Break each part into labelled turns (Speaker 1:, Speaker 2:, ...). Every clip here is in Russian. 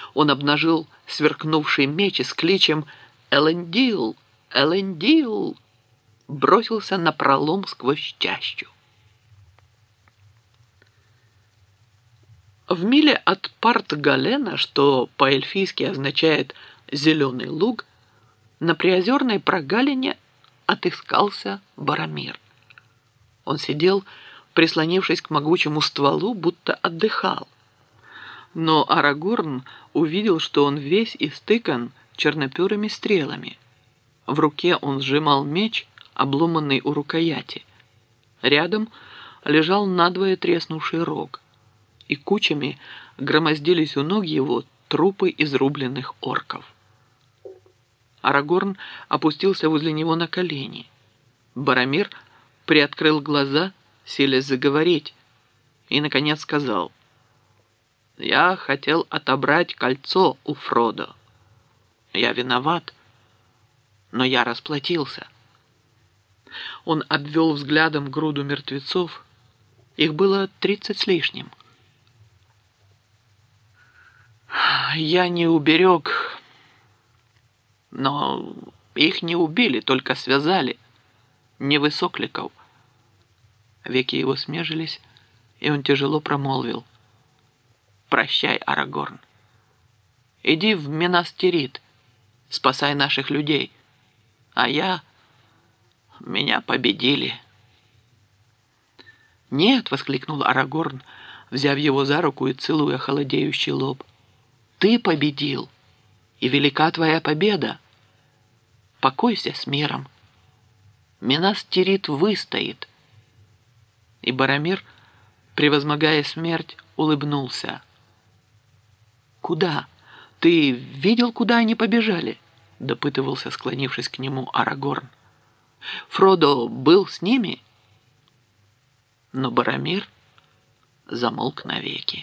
Speaker 1: Он обнажил сверкнувший меч и с кличем «Элендил! Элендил!» бросился напролом сквозь чащу. В миле от Парт-Галена, что по-эльфийски означает «зеленый луг», на приозерной прогалине отыскался Барамир. Он сидел, прислонившись к могучему стволу, будто отдыхал. Но Арагорн увидел, что он весь истыкан черноперыми стрелами. В руке он сжимал меч, обломанный у рукояти. Рядом лежал надвое треснувший рог, и кучами громоздились у ног его трупы изрубленных орков. Арагорн опустился возле него на колени. Барамир приоткрыл глаза, силясь заговорить, и, наконец, сказал: «Я хотел отобрать кольцо у Фродо. Я виноват, но я расплатился». Он обвел взглядом груду мертвецов. Их было 30 с лишним. «Я не уберег, но их не убили, только связали, не высокликов». Веки его смежились, и он тяжело промолвил: «Прощай, Арагорн. Иди в Менас-Тирит, спасай наших людей, а меня победили». «Нет!» — воскликнул Арагорн, взяв его за руку и целуя холодеющий лоб. «Ты победил, и велика твоя победа. Покойся с миром. Менас-Тирит выстоит». И Барамир, превозмогая смерть, улыбнулся. «Куда? Ты видел, куда они побежали?» — допытывался, склонившись к нему, Арагорн. «Фродо был с ними?» Но Барамир замолк навеки.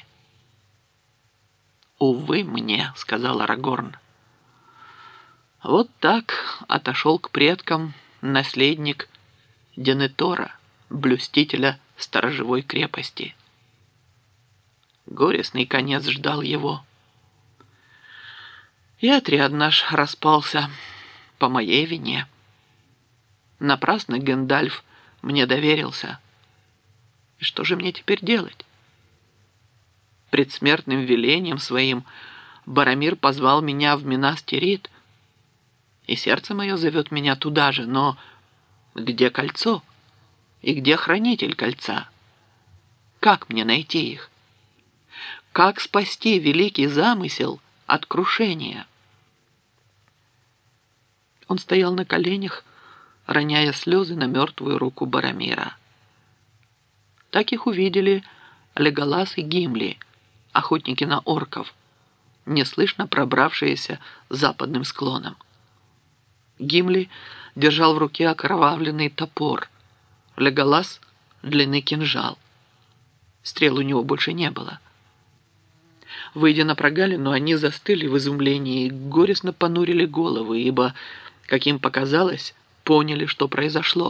Speaker 1: «Увы мне», — сказал Арагорн. «Вот так отошел к предкам наследник Денетора, блюстителя сторожевой крепости. Горестный конец ждал его. И отряд наш распался по моей вине. Напрасно Гэндальф мне доверился. И что же мне теперь делать? Предсмертным велением своим Барамир позвал меня в Менас-Тирит, и сердце мое зовет меня туда же, но где кольцо? И где хранитель кольца? Как мне найти их? Как спасти великий замысел от крушения?» Он стоял на коленях, роняя слезы на мертвую руку Барамира. Так их увидели Леголас и Гимли, охотники на орков, неслышно пробравшиеся западным склоном. Гимли держал в руке окровавленный топор, Леголас — длинный кинжал. Стрел у него больше не было. Выйдя на прогалину, они застыли в изумлении и горестно понурили головы, ибо, как им показалось, поняли, что произошло.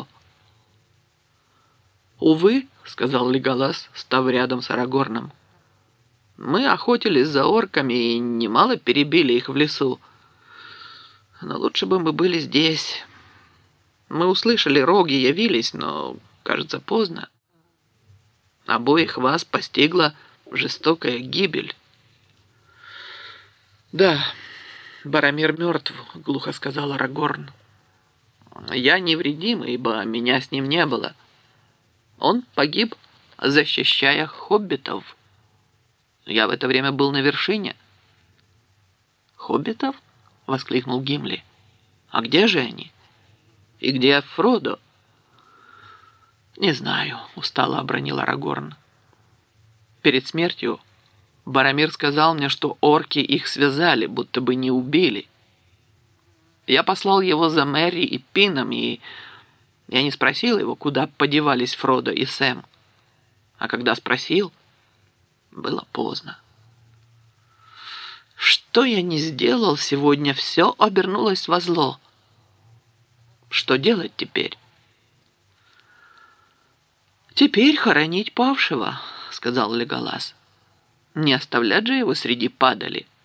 Speaker 1: «Увы», — сказал Леголас, став рядом с Арагорном, — «мы охотились за орками и немало перебили их в лесу. Но лучше бы мы были здесь. Мы услышали, роги явились, но, кажется, поздно. Обоих вас постигла жестокая гибель». «Да, Барамир мертв», — глухо сказал Арагорн. «Я невредим, ибо меня с ним не было. Он погиб, защищая хоббитов. Я в это время был на вершине». «Хоббитов?» — воскликнул Гимли. «А где же они? И где Фродо?» «Не знаю», — устало обронил Арагорн. «Перед смертью Барамир сказал мне, что орки их связали, будто бы не убили. Я послал его за Мэри и Пином, и я не спросил его, куда подевались Фродо и Сэм. А когда спросил, было поздно. Что я не сделал сегодня, все обернулось во зло. Что делать теперь?» «Теперь хоронить павшего», — сказал Леголас. «Не оставлять же его среди падали».